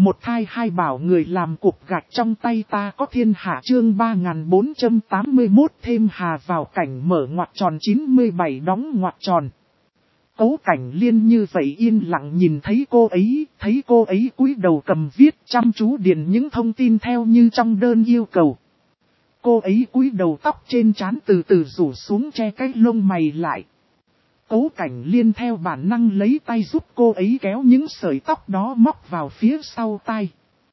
Một thai hai bảo người làm cục gạch trong tay ta có thiên hạ chương 3481 thêm hà vào cảnh mở ngoặc tròn 97 đóng ngoặc tròn. Cố Cảnh Liên như vậy yên lặng nhìn thấy cô ấy cúi đầu cầm viết chăm chú điền những thông tin theo như trong đơn yêu cầu. Cô ấy cúi đầu tóc trên trán từ từ rủ xuống che cái lông mày lại. Cố Cảnh Liên theo bản năng lấy tay giúp cô ấy kéo những sợi tóc đó móc vào phía sau tai.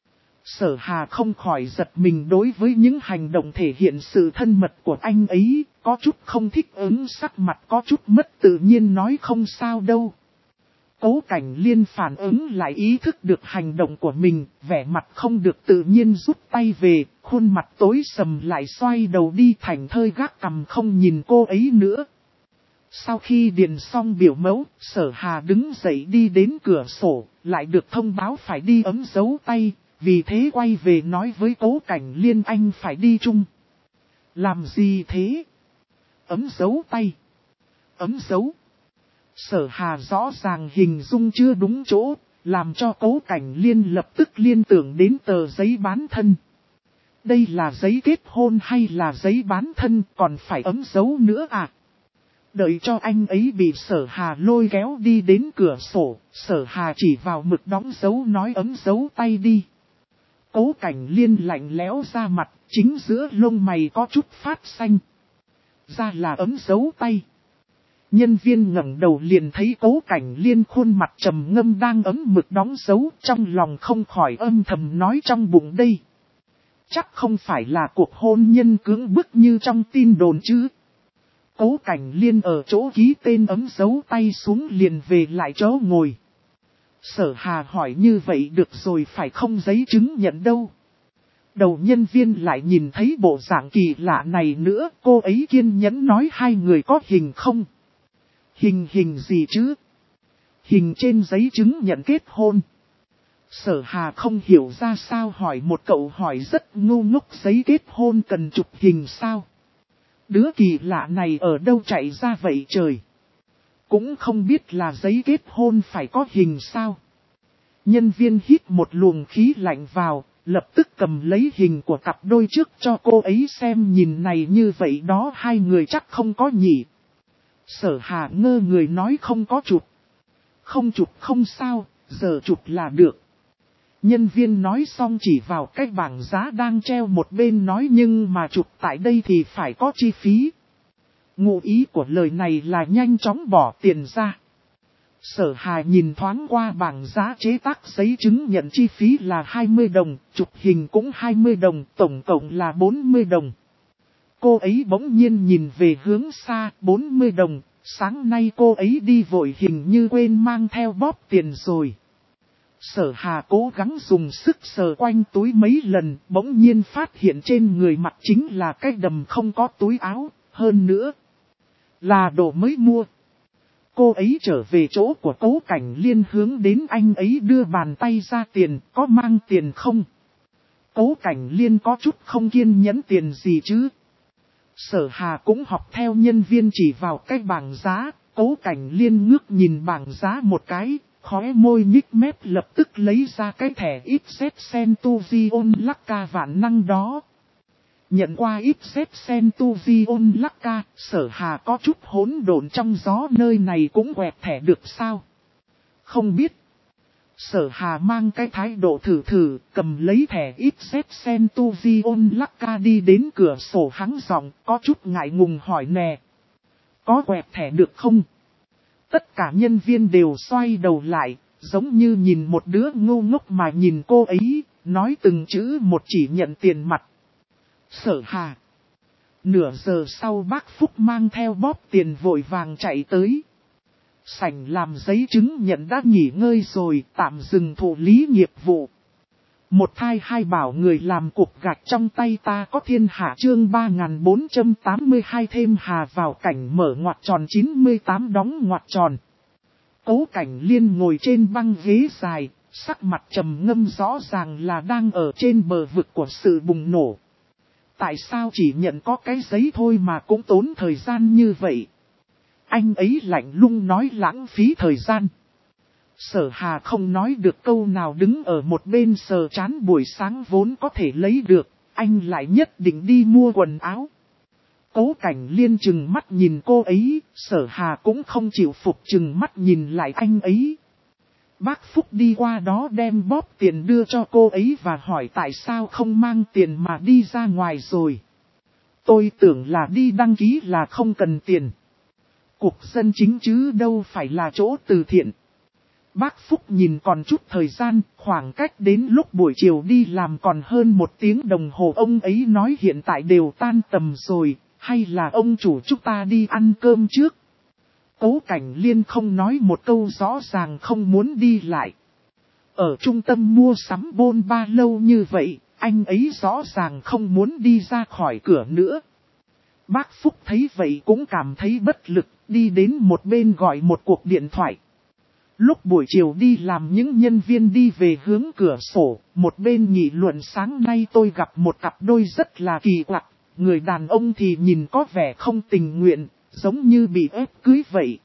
Sở Hà không khỏi giật mình đối với những hành động thể hiện sự thân mật của anh ấy, có chút không thích ứng, sắc mặt có chút mất tự nhiên nói không sao đâu. Cố Cảnh Liên phản ứng lại ý thức được hành động của mình, vẻ mặt không được tự nhiên rút tay về, khuôn mặt tối sầm lại xoay đầu đi thảnh thơi gác cằm không nhìn cô ấy nữa. Sau khi điền xong biểu mẫu, Sở Hà đứng dậy đi đến cửa sổ, lại được thông báo phải đi ấm dấu tay, vì thế quay về nói với Cố Cảnh Liên anh phải đi chung. Làm gì thế? Ấm dấu tay. Ấm dấu. Sở Hà rõ ràng hình dung chưa đúng chỗ, làm cho Cố Cảnh Liên lập tức liên tưởng đến tờ giấy bán thân. Đây là giấy kết hôn hay là giấy bán thân còn phải ấm dấu nữa à? Đợi cho anh ấy bị Sở Hà lôi kéo đi đến cửa sổ, Sở Hà chỉ vào mực đóng dấu nói ấm dấu tay đi. Cố Cảnh Liên lạnh lẽo ra mặt, chính giữa lông mày có chút phát xanh. Ra là ấm dấu tay. Nhân viên ngẩng đầu liền thấy Cố Cảnh Liên khuôn mặt trầm ngâm đang ấm mực đóng dấu, trong lòng không khỏi âm thầm nói trong bụng đây. Chắc không phải là cuộc hôn nhân cưỡng bức như trong tin đồn chứ. Cố Cảnh Liên ở chỗ ký tên ấm dấu tay xuống liền về lại chỗ ngồi. Sở Hà hỏi như vậy được rồi phải không giấy chứng nhận đâu. Đầu nhân viên lại nhìn thấy bộ dạng kỳ lạ này nữa, cô ấy kiên nhẫn nói hai người có hình không? Hình gì chứ? Hình trên giấy chứng nhận kết hôn. Sở Hà không hiểu ra sao hỏi một cậu hỏi rất ngu ngốc, giấy kết hôn cần chụp hình sao? Đứa kỳ lạ này ở đâu chạy ra vậy trời? Cũng không biết là giấy kết hôn phải có hình sao? Nhân viên hít một luồng khí lạnh vào, lập tức cầm lấy hình của cặp đôi trước cho cô ấy xem, nhìn này như vậy đó hai người chắc không có nhỉ. Sở Hà ngơ người nói không có chụp. Không chụp không sao, giờ chụp là được. Nhân viên nói xong chỉ vào cái bảng giá đang treo một bên nói nhưng mà chụp tại đây thì phải có chi phí. Ngụ ý của lời này là nhanh chóng bỏ tiền ra. Sở Hà nhìn thoáng qua bảng giá chế tác giấy chứng nhận chi phí là 20 đồng, chụp hình cũng 20 đồng, tổng cộng là 40 đồng. Cô ấy bỗng nhiên nhìn về hướng xa, 40 đồng, sáng nay cô ấy đi vội hình như quên mang theo bóp tiền rồi. Sở Hà cố gắng dùng sức sờ quanh túi mấy lần, bỗng nhiên phát hiện trên người mặt chính là cái đầm không có túi áo, hơn nữa là đồ mới mua. Cô ấy trở về chỗ của Cố Cảnh Liên hướng đến anh ấy đưa bàn tay ra tiền, có mang tiền không? Cố Cảnh Liên có chút không kiên nhẫn tiền gì chứ? Sở Hà cũng học theo nhân viên chỉ vào cái bảng giá, Cố Cảnh Liên ngước nhìn bảng giá một cái, khóe môi nhích mép lập tức lấy ra cái thẻ XZ Centurion Lacca vạn năng đó. Nhận qua XZ Centurion Lacca, Sở Hà có chút hỗn độn trong gió, nơi này cũng quẹt thẻ được sao? Không biết. Sở Hà mang cái thái độ thử, cầm lấy thẻ XZ Centurion Lacca đi đến cửa sổ hắng giọng, có chút ngại ngùng hỏi nè. Có quẹt thẻ được không? Tất cả nhân viên đều xoay đầu lại, giống như nhìn một đứa ngu ngốc mà nhìn cô ấy, nói từng chữ một chỉ nhận tiền mặt. Sở Hà. Nửa giờ sau bác Phúc mang theo bóp tiền vội vàng chạy tới. Sảnh làm giấy chứng nhận đã nghỉ ngơi rồi, tạm dừng thụ lý nghiệp vụ. Một thai hai bảo người làm cục gạch trong tay ta có thiên hạ chương 3482 thêm hà vào cảnh mở ngoặc tròn 98 đóng ngoặc tròn. Cố Cảnh Liên ngồi trên băng ghế dài, sắc mặt trầm ngâm rõ ràng là đang ở trên bờ vực của sự bùng nổ. Tại sao chỉ nhận có cái giấy thôi mà cũng tốn thời gian như vậy? Anh ấy lạnh lùng nói lãng phí thời gian. Sở Hà không nói được câu nào, đứng ở một bên sờ chán. Buổi sáng vốn có thể lấy được, anh lại nhất định đi mua quần áo. Cố Cảnh Liên chừng mắt nhìn cô ấy, Sở Hà cũng không chịu phục, chừng mắt nhìn lại anh ấy. Bác Phúc đi qua đó đem bóp tiền đưa cho cô ấy và hỏi tại sao không mang tiền mà đi ra ngoài rồi. Tôi tưởng là đi đăng ký là không cần tiền. Cục dân chính chứ đâu phải là chỗ từ thiện. Bác Phúc nhìn còn chút thời gian, khoảng cách đến lúc buổi chiều đi làm còn hơn 1 tiếng đồng hồ. Ông ấy nói hiện tại đều tan tầm rồi, hay là ông chủ chúng ta đi ăn cơm trước. Cố Cảnh Liên không nói một câu, rõ ràng không muốn đi lại. Ở trung tâm mua sắm bôn ba lâu như vậy, anh ấy rõ ràng không muốn đi ra khỏi cửa nữa. Bác Phúc thấy vậy cũng cảm thấy bất lực, đi đến một bên gọi một cuộc điện thoại. Lúc buổi chiều đi làm, những nhân viên đi về hướng cửa sổ, một bên nghị luận sáng nay tôi gặp một cặp đôi rất là kỳ quặc. Người đàn ông thì nhìn có vẻ không tình nguyện, giống như bị ép cưới vậy.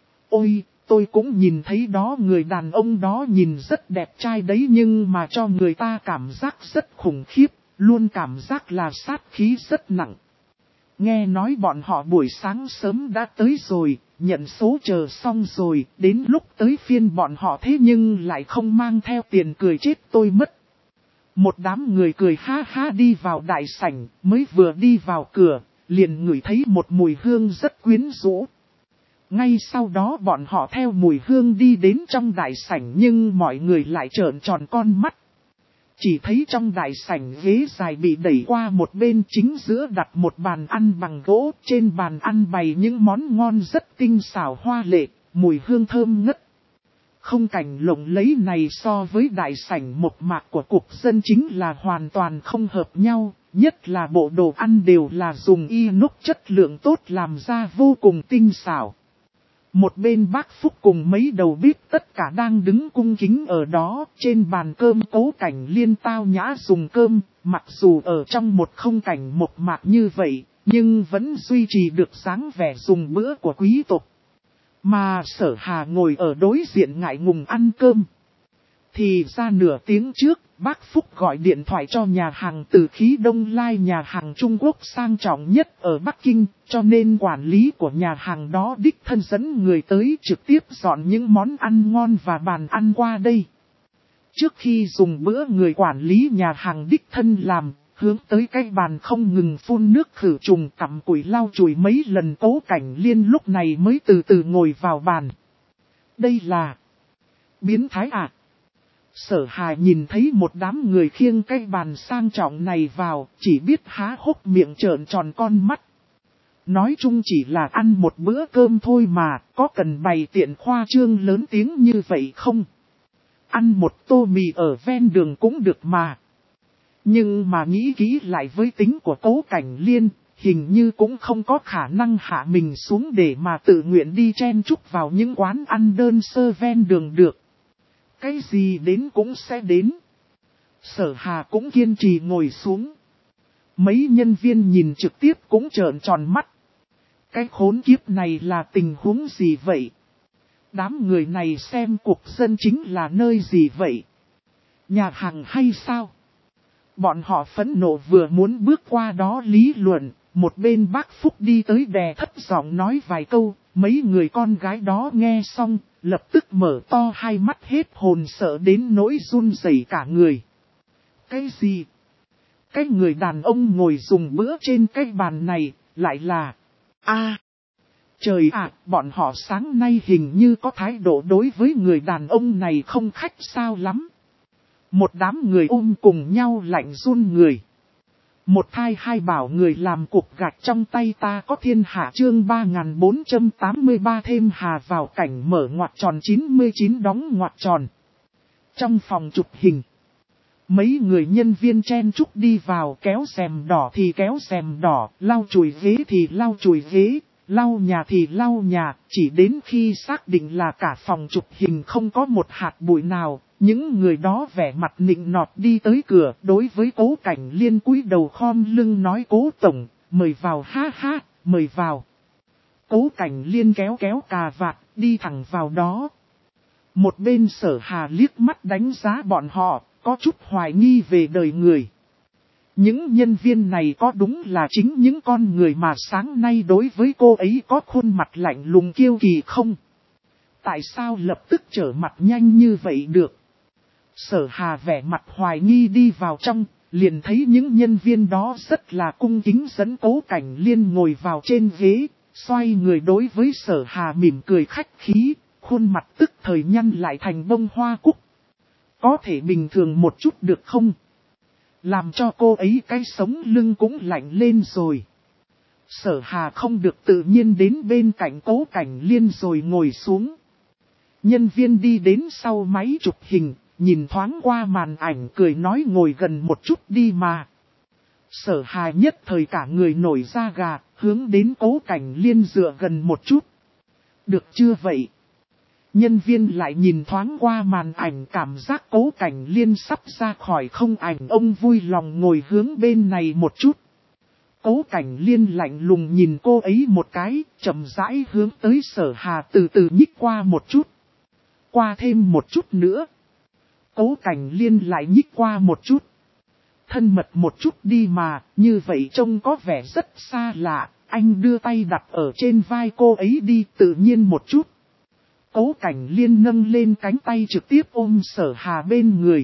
Ôi, tôi cũng nhìn thấy đó, người đàn ông đó nhìn rất đẹp trai đấy, nhưng mà cho người ta cảm giác rất khủng khiếp, luôn cảm giác là sát khí rất nặng. Nghe nói bọn họ buổi sáng sớm đã tới rồi, nhận số chờ xong rồi, đến lúc tới phiên bọn họ thế nhưng lại không mang theo tiền, cười chết tôi mất. Một đám người cười ha ha đi vào đại sảnh, mới vừa đi vào cửa, liền ngửi thấy một mùi hương rất quyến rũ. Ngay sau đó bọn họ theo mùi hương đi đến trong đại sảnh, nhưng mọi người lại trợn tròn con mắt. Chỉ thấy trong đại sảnh ghế dài bị đẩy qua một bên, chính giữa đặt một bàn ăn bằng gỗ, trên bàn ăn bày những món ngon rất tinh xảo hoa lệ, mùi hương thơm ngất. Không cảnh lộng lẫy này so với đại sảnh mộc mạc của cục dân chính là hoàn toàn không hợp nhau, nhất là bộ đồ ăn đều là dùng inox chất lượng tốt làm ra vô cùng tinh xảo. Một bên bác Phúc cùng mấy đầu bếp tất cả đang đứng cung kính ở đó, trên bàn cơm Cố Cảnh Liên tao nhã dùng cơm, mặc dù ở trong một không cảnh mộc mạc như vậy, nhưng vẫn duy trì được dáng vẻ dùng bữa của quý tộc. Mà Sở Hà ngồi ở đối diện ngại ngùng ăn cơm. Thì ra nửa tiếng trước, bác Phúc gọi điện thoại cho nhà hàng Từ Khí Đông Lai, nhà hàng Trung Quốc sang trọng nhất ở Bắc Kinh, cho nên quản lý của nhà hàng đó đích thân dẫn người tới trực tiếp dọn những món ăn ngon và bàn ăn qua đây. Trước khi dùng bữa, người quản lý nhà hàng đích thân làm, hướng tới cái bàn không ngừng phun nước khử trùng, cặm cụi lau chùi mấy lần. Cố Cảnh Liên lúc này mới từ từ ngồi vào bàn. Đây là biến thái à? Sở Hà nhìn thấy một đám người khiêng cái bàn sang trọng này vào, chỉ biết há hốc miệng trợn tròn con mắt. Nói chung chỉ là ăn một bữa cơm thôi mà, có cần bày tiện khoa trương lớn tiếng như vậy không? Ăn một tô mì ở ven đường cũng được mà. Nhưng mà nghĩ kỹ lại với tính của Cố Cảnh Liên, hình như cũng không có khả năng hạ mình xuống để mà tự nguyện đi chen chúc vào những quán ăn đơn sơ ven đường được. Cái gì đến cũng sẽ đến. Sở Hà cũng kiên trì ngồi xuống. Mấy nhân viên nhìn trực tiếp cũng trợn tròn mắt. Cái khốn kiếp này là tình huống gì vậy? Đám người này xem cục dân chính là nơi gì vậy? Nhà hàng hay sao? Bọn họ phẫn nộ vừa muốn bước qua đó lý luận, một bên bác Phúc đi tới đè thấp giọng nói vài câu, mấy người con gái đó nghe xong, lập tức mở to hai mắt hết hồn, sợ đến nỗi run rẩy cả người. Cái gì? Cái người đàn ông ngồi dùng bữa trên cái bàn này, lại là... Trời ạ, bọn họ sáng nay hình như có thái độ đối với người đàn ông này không khách sao lắm. Một đám người cùng nhau lạnh run người. Một thai hai bảo người làm cục gạch trong tay ta có thiên hạ, chương 3483 thêm hà vào cảnh mở ngoặc tròn 99 đóng ngoặc tròn. Trong phòng chụp hình, mấy người nhân viên chen chúc đi vào, kéo rèm đỏ thì kéo rèm đỏ, lau chùi ghế thì lau chùi ghế, lau nhà thì lau nhà, chỉ đến khi xác định là cả phòng chụp hình không có một hạt bụi nào. Những người đó vẻ mặt nịnh nọt đi tới cửa, đối với Cố Cảnh Liên cúi đầu khom lưng nói: Cố tổng, mời vào, ha ha, mời vào. Cố Cảnh Liên kéo kéo cà vạt, đi thẳng vào đó. Một bên Sở Hà liếc mắt đánh giá bọn họ, có chút hoài nghi về đời người. Những nhân viên này có đúng là chính những con người mà sáng nay đối với cô ấy có khuôn mặt lạnh lùng kiêu kỳ không? Tại sao lập tức trở mặt nhanh như vậy được? Sở Hà vẻ mặt hoài nghi đi vào trong, liền thấy những nhân viên đó rất là cung kính dẫn Cố Cảnh Liên ngồi vào trên ghế, xoay người đối với Sở Hà mỉm cười khách khí, khuôn mặt tức thời nhăn lại thành bông hoa cúc. Có thể bình thường một chút được không? Làm cho cô ấy cái sống lưng cũng lạnh lên rồi. Sở Hà không được tự nhiên đến bên cạnh Cố Cảnh Liên rồi ngồi xuống. Nhân viên đi đến sau máy chụp hình, nhìn thoáng qua màn ảnh cười nói ngồi gần một chút đi mà. Sở Hà nhất thời cả người nổi da gà, hướng đến Cố Cảnh Liên dựa gần một chút. Được chưa vậy? Nhân viên lại nhìn thoáng qua màn ảnh cảm giác Cố Cảnh Liên sắp ra khỏi không ảnh, ông vui lòng ngồi hướng bên này một chút. Cố Cảnh Liên lạnh lùng nhìn cô ấy một cái, chậm rãi hướng tới Sở Hà từ từ nhích qua một chút. Qua thêm một chút nữa. Cố Cảnh Liên lại nhích qua một chút. Thân mật một chút đi mà, như vậy trông có vẻ rất xa lạ. Anh đưa tay đặt ở trên vai cô ấy đi, tự nhiên một chút. Cố Cảnh Liên nâng lên cánh tay trực tiếp ôm Sở Hà bên người.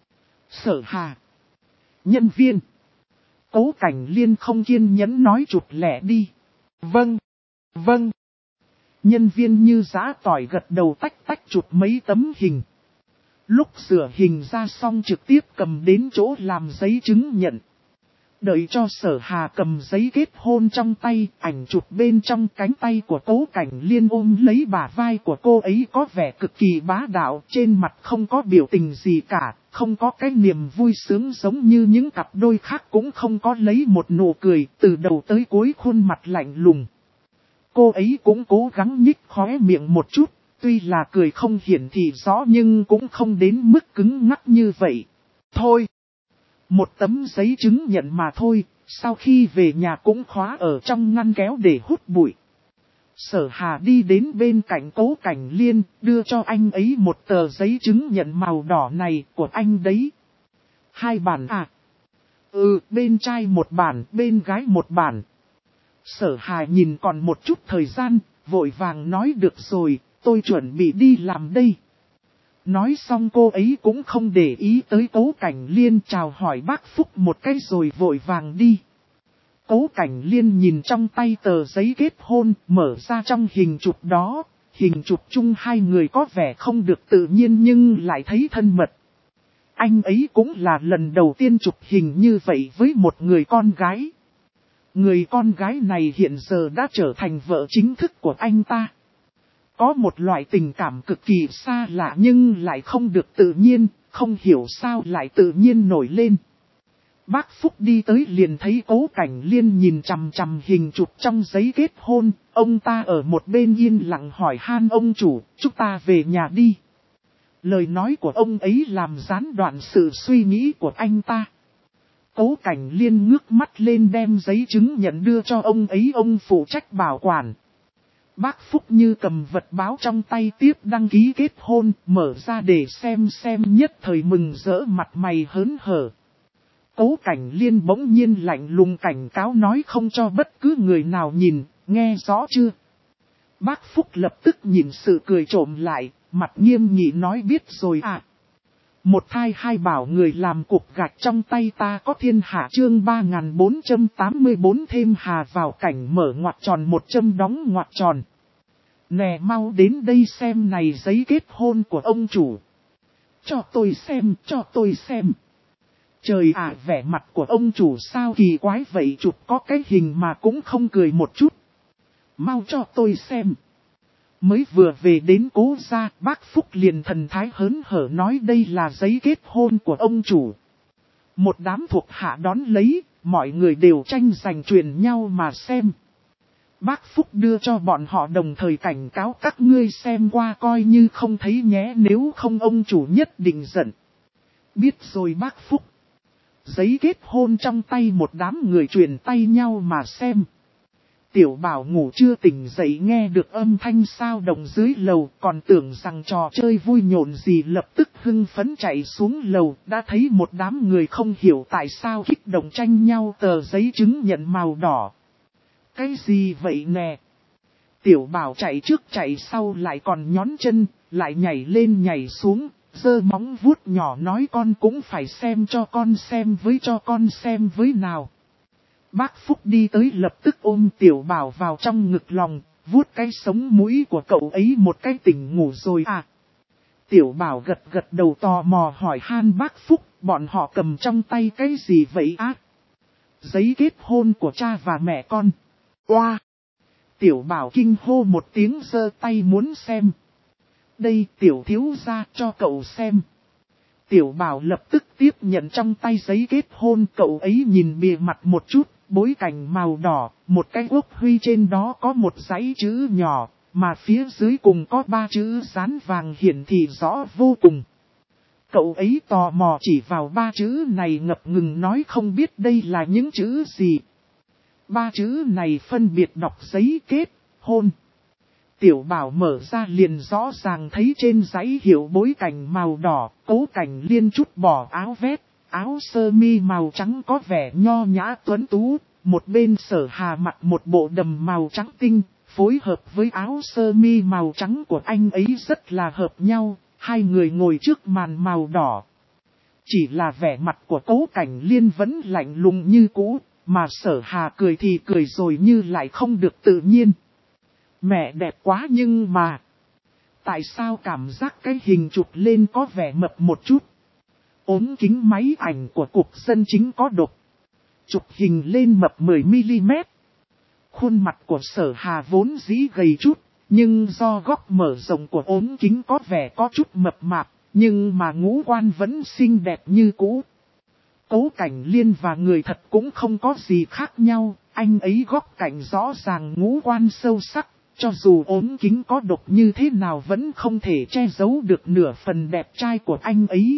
Sở Hà. Nhân viên. Cố Cảnh Liên không kiên nhẫn nói chụp lẻ đi. Vâng. Vâng. Nhân viên như giã tỏi gật đầu tách tách chụp mấy tấm hình. Lúc sửa hình ra xong trực tiếp cầm đến chỗ làm giấy chứng nhận. Đợi cho Sở Hà cầm giấy kết hôn trong tay, ảnh chụp bên trong cánh tay của Cố Cảnh Liên ôm lấy bả vai của cô ấy có vẻ cực kỳ bá đạo, trên mặt không có biểu tình gì cả, không có cái niềm vui sướng giống như những cặp đôi khác, cũng không có lấy một nụ cười, từ đầu tới cuối khuôn mặt lạnh lùng. Cô ấy cũng cố gắng nhích khóe miệng một chút, tuy là cười không hiển thị rõ nhưng cũng không đến mức cứng ngắc như vậy. Thôi! Một tấm giấy chứng nhận mà thôi, sau khi về nhà cũng khóa ở trong ngăn kéo để hút bụi. Sở Hà đi đến bên cạnh Cố Cảnh Liên, đưa cho anh ấy một tờ giấy chứng nhận màu đỏ này của anh đấy. 2 bản à? Bên trai 1 bản, bên gái 1 bản. Sở Hà nhìn còn một chút thời gian, vội vàng nói được rồi, tôi chuẩn bị đi làm đây. Nói xong cô ấy cũng không để ý tới Cố Cảnh Liên, chào hỏi bác Phúc một cái rồi vội vàng đi. Cố Cảnh Liên nhìn trong tay tờ giấy kết hôn, mở ra trong hình chụp đó, hình chụp chung hai người có vẻ không được tự nhiên nhưng lại thấy thân mật. Anh ấy cũng là lần đầu tiên chụp hình như vậy với một người con gái. Người con gái này hiện giờ đã trở thành vợ chính thức của anh ta. Có một loại tình cảm cực kỳ xa lạ nhưng lại không được tự nhiên, không hiểu sao lại tự nhiên nổi lên. Bác Phúc đi tới liền thấy Cố Cảnh Liên nhìn chằm chằm hình chụp trong giấy kết hôn, ông ta ở một bên yên lặng hỏi han ông chủ, chúng ta về nhà đi. Lời nói của ông ấy làm gián đoạn sự suy nghĩ của anh ta. Cố Cảnh Liên ngước mắt lên đem giấy chứng nhận đưa cho ông ấy, ông phụ trách bảo quản. Bác Phúc như cầm vật báo trong tay tiếp đăng ký kết hôn, mở ra để xem nhất thời mừng rỡ mặt mày hớn hở. Cố Cảnh Liên bỗng nhiên lạnh lùng cảnh cáo nói không cho bất cứ người nào nhìn, nghe rõ chưa? Bác Phúc lập tức nhìn sự cười trộm lại, mặt nghiêm nghị nói biết rồi à. Một thai hai bảo người làm cục gạch trong tay ta có thiên hạ chương 3484 thêm hà vào cảnh mở ngoặc tròn 1 châm đóng ngoặc tròn. Nè mau đến đây xem này giấy kết hôn của ông chủ. Cho tôi xem, cho tôi xem. Trời ạ, vẻ mặt của ông chủ sao kỳ quái vậy, chụp có cái hình mà cũng không cười một chút. Mau cho tôi xem. Mới vừa về đến Cố gia, bác Phúc liền thần thái hớn hở nói đây là giấy kết hôn của ông chủ. Một đám thuộc hạ đón lấy, mọi người đều tranh giành truyền nhau mà xem. Bác Phúc đưa cho bọn họ đồng thời cảnh cáo các ngươi xem qua coi như không thấy nhé, nếu không ông chủ nhất định giận. Biết rồi bác Phúc. Giấy kết hôn trong tay một đám người truyền tay nhau mà xem. Tiểu Bảo ngủ chưa tỉnh dậy nghe được âm thanh sao động dưới lầu, còn tưởng rằng trò chơi vui nhộn gì, lập tức hưng phấn chạy xuống lầu, đã thấy một đám người không hiểu tại sao kích động tranh nhau tờ giấy chứng nhận màu đỏ. Cái gì vậy nè? Tiểu Bảo chạy trước chạy sau lại còn nhón chân, lại nhảy lên nhảy xuống, giơ móng vuốt nhỏ nói con cũng phải xem cho con xem với nào. Bác Phúc đi tới lập tức ôm Tiểu Bảo vào trong ngực lòng, vuốt cái sống mũi của cậu ấy một cái, tỉnh ngủ rồi à. Tiểu Bảo gật gật đầu tò mò hỏi han bác Phúc, bọn họ cầm trong tay cái gì vậy á? Giấy kết hôn của cha và mẹ con. Oa! Tiểu Bảo kinh hô một tiếng giơ tay muốn xem. Đây Tiểu thiếu gia cho cậu xem. Tiểu Bảo lập tức tiếp nhận trong tay giấy kết hôn, cậu ấy nhìn bìa mặt một chút, bối cảnh màu đỏ, một cái quốc huy trên đó có một dãy chữ nhỏ, mà phía dưới cùng có 3 chữ dán vàng hiển thị rõ vô cùng. Cậu ấy tò mò chỉ vào 3 chữ này ngập ngừng nói không biết đây là những chữ gì. 3 chữ này phân biệt đọc giấy kết hôn. Tiểu Bảo mở ra liền rõ ràng thấy trên giấy hiệu bối cảnh màu đỏ, Cố Cảnh Liên chút bỏ áo vest, áo sơ mi màu trắng có vẻ nho nhã tuấn tú, một bên Sở Hà mặc một bộ đầm màu trắng tinh, phối hợp với áo sơ mi màu trắng của anh ấy rất là hợp nhau, hai người ngồi trước màn màu đỏ. Chỉ là vẻ mặt của Cố Cảnh Liên vẫn lạnh lùng như cũ, mà Sở Hà cười thì cười rồi như lại không được tự nhiên. Mẹ đẹp quá nhưng mà, tại sao cảm giác cái hình chụp lên có vẻ mập một chút? Ốm kính máy ảnh của Cục Dân Chính có độc. Chụp hình lên mập 10mm. Khuôn mặt của Sở Hà vốn dĩ gầy chút, nhưng do góc mở rộng của ốm kính có vẻ có chút mập mạp, nhưng mà ngũ quan vẫn xinh đẹp như cũ. Cố Cảnh Liên và người thật cũng không có gì khác nhau, anh ấy góc cạnh rõ ràng ngũ quan sâu sắc. Cho dù ốm kính có độc như thế nào vẫn không thể che giấu được nửa phần đẹp trai của anh ấy.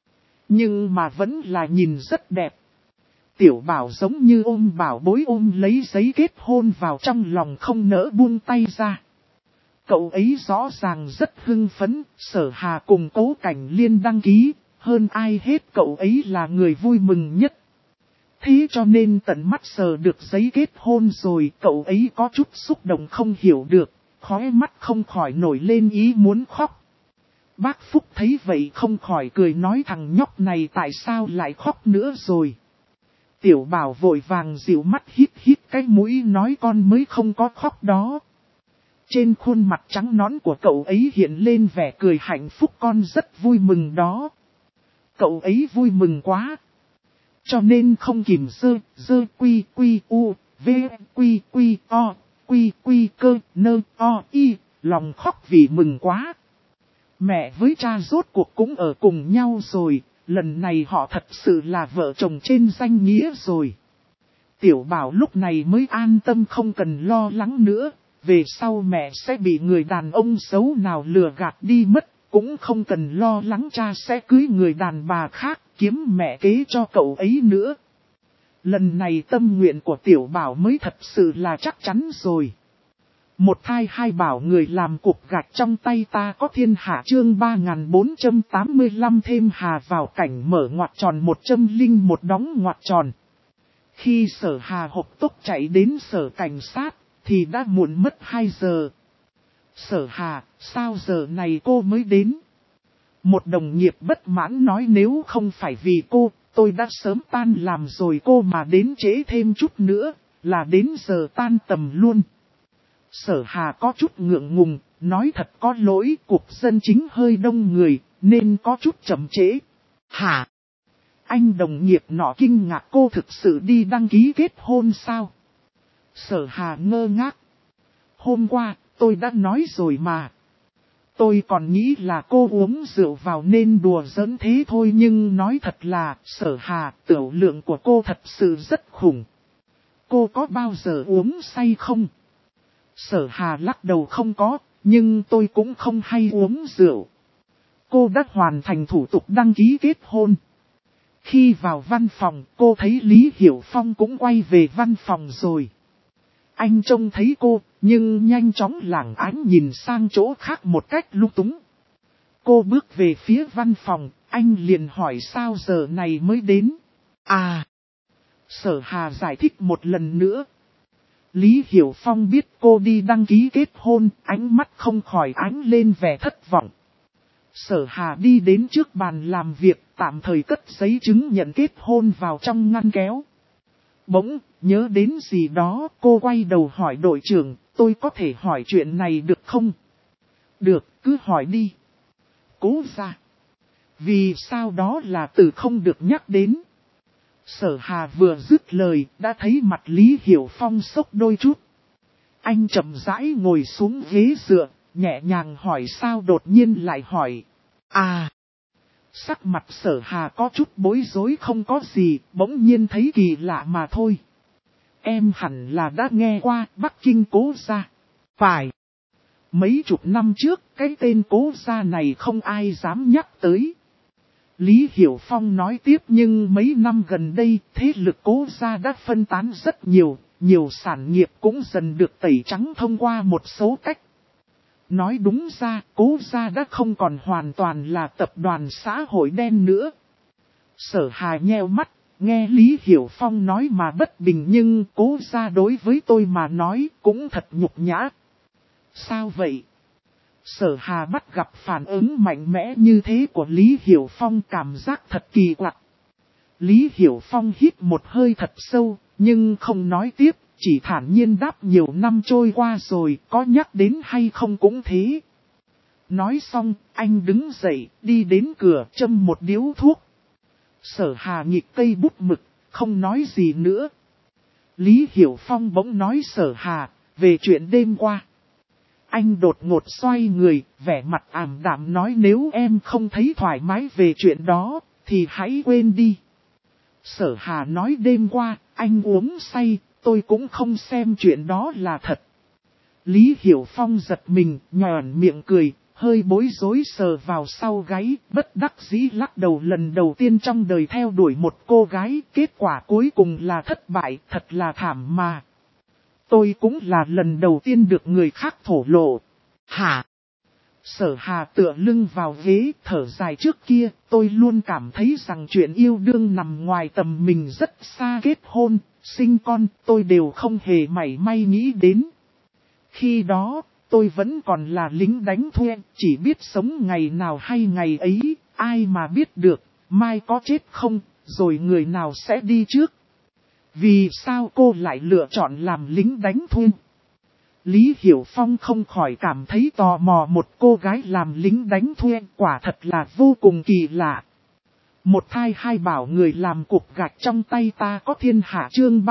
Nhưng mà vẫn là nhìn rất đẹp. Tiểu Bảo giống như ôm bảo bối ôm lấy giấy kết hôn vào trong lòng không nỡ buông tay ra. Cậu ấy rõ ràng rất hưng phấn, Sở Hà cùng Cố Cảnh Liên đăng ký, hơn ai hết cậu ấy là người vui mừng nhất. Thế cho nên tận mắt sờ được giấy kết hôn rồi, cậu ấy có chút xúc động không hiểu được, khóe mắt không khỏi nổi lên ý muốn khóc. Bác Phúc thấy vậy không khỏi cười nói thằng nhóc này tại sao lại khóc nữa rồi. Tiểu Bảo vội vàng dịu mắt hít hít cái mũi nói con mới không có khóc đó. Trên khuôn mặt trắng nõn của cậu ấy hiện lên vẻ cười hạnh phúc, con rất vui mừng đó. Cậu ấy vui mừng quá. Cho nên không kìm dơ quy u, v quy o, quy cơ nơ o y, lòng khóc vì mừng quá. Mẹ với cha rốt cuộc cũng ở cùng nhau rồi, lần này họ thật sự là vợ chồng trên danh nghĩa rồi. Tiểu Bảo lúc này mới an tâm không cần lo lắng nữa, về sau mẹ sẽ bị người đàn ông xấu nào lừa gạt đi mất, cũng không cần lo lắng cha sẽ cưới người đàn bà khác, kiếm mẹ kế cho cậu ấy nữa. Lần này tâm nguyện của Tiểu Bảo mới thật sự là chắc chắn rồi. Một thai hai bảo người làm cục gạch trong tay ta có thiên hạ chương 3485 thêm hà vào cảnh mở ngoặc tròn 101 đóng ngoặc tròn. Khi Sở Hà hộc tốc chạy đến sở cảnh sát, thì đã muộn mất 2 giờ. Sở Hà, sao giờ này cô mới đến? Một đồng nghiệp bất mãn nói nếu không phải vì cô, tôi đã sớm tan làm rồi, cô mà đến trễ thêm chút nữa, là đến giờ tan tầm luôn. Sở Hà có chút ngượng ngùng, nói thật có lỗi, Cục Dân Chính hơi đông người, nên có chút chậm trễ. Hả? Anh đồng nghiệp nọ kinh ngạc, cô thực sự đi đăng ký kết hôn sao? Sở Hà ngơ ngác. Hôm qua, tôi đã nói rồi mà. Tôi còn nghĩ là cô uống rượu vào nên đùa giỡn thế thôi, nhưng nói thật là, Sở Hà, tiểu lượng của cô thật sự rất khủng. Cô có bao giờ uống say không? Sở Hà lắc đầu không có, nhưng tôi cũng không hay uống rượu. Cô đã hoàn thành thủ tục đăng ký kết hôn. Khi vào văn phòng, cô thấy Lý Hiểu Phong cũng quay về văn phòng rồi. Anh trông thấy cô, nhưng nhanh chóng lảng ánh nhìn sang chỗ khác một cách lung túng. Cô bước về phía văn phòng, anh liền hỏi sao giờ này mới đến. À! Sở Hà giải thích một lần nữa. Lý Hiểu Phong biết cô đi đăng ký kết hôn, ánh mắt không khỏi ánh lên vẻ thất vọng. Sở Hà đi đến trước bàn làm việc, tạm thời cất giấy chứng nhận kết hôn vào trong ngăn kéo. Bỗng, nhớ đến gì đó, cô quay đầu hỏi đội trưởng, tôi có thể hỏi chuyện này được không? Được, cứ hỏi đi. Cố ra. Vì sao đó là từ không được nhắc đến? Sở Hà vừa dứt lời, đã thấy mặt Lý Hiểu Phong sốc đôi chút. Anh chậm rãi ngồi xuống ghế dựa, nhẹ nhàng hỏi sao đột nhiên lại hỏi. À! Sắc mặt Sở Hà có chút bối rối không có gì, bỗng nhiên thấy kỳ lạ mà thôi. Em hẳn là đã nghe qua Bắc Kinh Cố gia. Phải. Mấy chục năm trước, cái tên Cố gia này không ai dám nhắc tới. Lý Hiểu Phong nói tiếp nhưng mấy năm gần đây, thế lực Cố gia đã phân tán rất nhiều, nhiều sản nghiệp cũng dần được tẩy trắng thông qua một số cách. Nói đúng ra, Cố gia đã không còn hoàn toàn là tập đoàn xã hội đen nữa. Sở Hà nheo mắt, nghe Lý Hiểu Phong nói mà bất bình nhưng Cố gia đối với tôi mà nói cũng thật nhục nhã. Sao vậy? Sở Hà bắt gặp phản ứng mạnh mẽ như thế của Lý Hiểu Phong cảm giác thật kỳ quặc. Lý Hiểu Phong hít một hơi thật sâu, nhưng không nói tiếp, chỉ thản nhiên đáp nhiều năm trôi qua rồi, có nhắc đến hay không cũng thế. Nói xong, anh đứng dậy, đi đến cửa châm một điếu thuốc. Sở Hà nhịp cây bút mực, không nói gì nữa. Lý Hiểu Phong bỗng nói Sở Hà, về chuyện đêm qua. Anh đột ngột xoay người, vẻ mặt ảm đạm nói nếu em không thấy thoải mái về chuyện đó, thì hãy quên đi. Sở Hà nói đêm qua, anh uống say, tôi cũng không xem chuyện đó là thật. Lý Hiểu Phong giật mình, nhòn miệng cười, hơi bối rối sờ vào sau gáy, bất đắc dĩ lắc đầu lần đầu tiên trong đời theo đuổi một cô gái, kết quả cuối cùng là thất bại, thật là thảm mà. Tôi cũng là lần đầu tiên được người khác thổ lộ. Hả? Sở Hà tựa lưng vào ghế, thở dài trước kia, tôi luôn cảm thấy rằng chuyện yêu đương nằm ngoài tầm mình rất xa kết hôn, sinh con, tôi đều không hề mảy may nghĩ đến. Khi đó, tôi vẫn còn là lính đánh thuê, chỉ biết sống ngày nào hay ngày ấy, ai mà biết được, mai có chết không, rồi người nào sẽ đi trước. Vì sao cô lại lựa chọn làm lính đánh thuê? Lý Hiểu Phong không khỏi cảm thấy tò mò một cô gái làm lính đánh thuê quả thật là vô cùng kỳ lạ. Một thai hai bảo người làm cục gạch trong tay ta có thiên hạ chương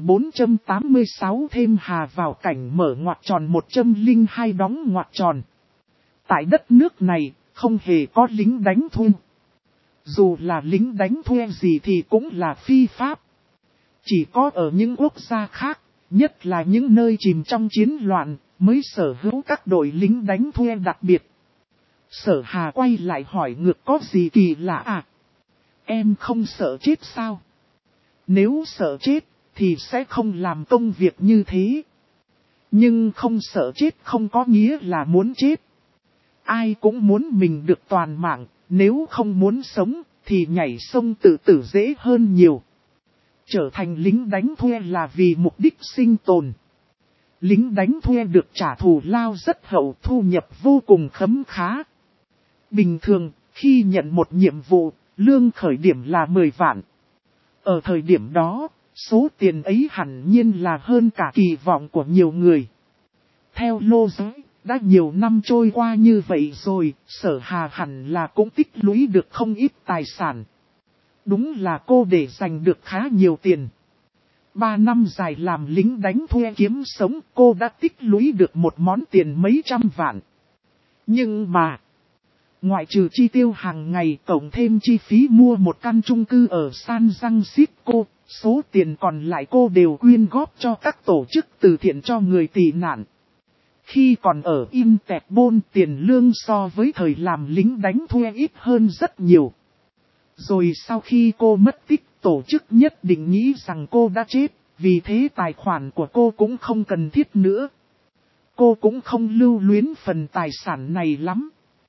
3486 thêm hà vào cảnh mở ngoặc tròn 102 đóng ngoặc tròn. Tại đất nước này, không hề có lính đánh thuê. Dù là lính đánh thuê gì thì cũng là phi pháp. Chỉ có ở những quốc gia khác, nhất là những nơi chìm trong chiến loạn, mới sở hữu các đội lính đánh thuê đặc biệt. Sở Hà quay lại hỏi ngược có gì kỳ lạ à? Em không sợ chết sao? Nếu sợ chết, thì sẽ không làm công việc như thế. Nhưng không sợ chết không có nghĩa là muốn chết. Ai cũng muốn mình được toàn mạng, nếu không muốn sống, thì nhảy sông tự tử dễ hơn nhiều. Trở thành lính đánh thuê là vì mục đích sinh tồn. Lính đánh thuê được trả thù lao rất hậu, thu nhập vô cùng khấm khá. Bình thường, khi nhận một nhiệm vụ, lương khởi điểm là 10 vạn. Ở thời điểm đó, số tiền ấy hẳn nhiên là hơn cả kỳ vọng của nhiều người. Theo lô giới, đã nhiều năm trôi qua như vậy rồi, Sở Hà hẳn là cũng tích lũy được không ít tài sản. Đúng là cô để giành được khá nhiều tiền. 3 năm dài làm lính đánh thuê kiếm sống, cô đã tích lũy được một món tiền mấy trăm vạn. Nhưng mà, ngoại trừ chi tiêu hàng ngày cộng thêm chi phí mua một căn chung cư ở San Francisco, số tiền còn lại cô đều quyên góp cho các tổ chức từ thiện cho người tị nạn. Khi còn ở Interpol, tiền lương so với thời làm lính đánh thuê ít hơn rất nhiều. Rồi sau khi cô mất tích, tổ chức nhất định nghĩ rằng cô đã chết, vì thế tài khoản của cô cũng không cần thiết nữa. Cô cũng không lưu luyến phần tài sản này lắm.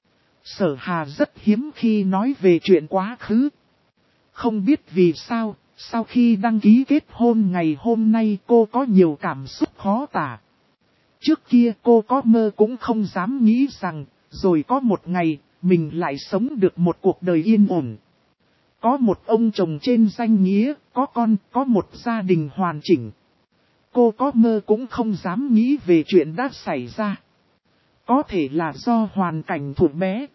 Sở Hà rất hiếm khi nói về chuyện quá khứ. Không biết vì sao, sau khi đăng ký kết hôn ngày hôm nay cô có nhiều cảm xúc khó tả. Trước kia cô có mơ cũng không dám nghĩ rằng, rồi có một ngày, mình lại sống được một cuộc đời yên ổn. Có một ông chồng trên danh nghĩa, có con, có một gia đình hoàn chỉnh. Cô có mơ cũng không dám nghĩ về chuyện đã xảy ra. Có thể là do hoàn cảnh thuở bé.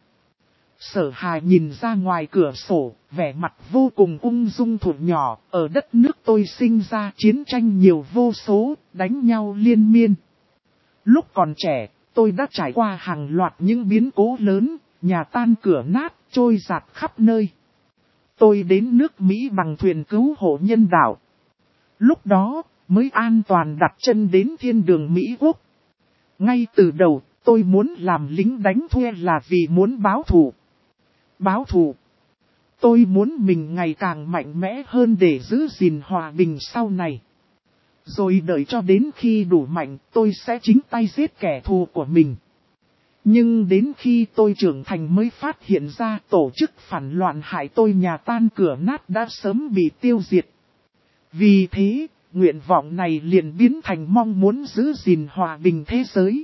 Sở Hà nhìn ra ngoài cửa sổ, vẻ mặt vô cùng ung dung thuở nhỏ, ở đất nước tôi sinh ra chiến tranh nhiều vô số, đánh nhau liên miên. Lúc còn trẻ, tôi đã trải qua hàng loạt những biến cố lớn, nhà tan cửa nát, trôi dạt khắp nơi. Tôi đến nước Mỹ bằng thuyền cứu hộ nhân đạo. Lúc đó, mới an toàn đặt chân đến thiên đường Mỹ Quốc. Ngay từ đầu, tôi muốn làm lính đánh thuê là vì muốn báo thù. Báo thù. Tôi muốn mình ngày càng mạnh mẽ hơn để giữ gìn hòa bình sau này. Rồi đợi cho đến khi đủ mạnh, tôi sẽ chính tay giết kẻ thù của mình. Nhưng đến khi tôi trưởng thành mới phát hiện ra tổ chức phản loạn hại tôi nhà tan cửa nát đã sớm bị tiêu diệt. Vì thế, nguyện vọng này liền biến thành mong muốn giữ gìn hòa bình thế giới.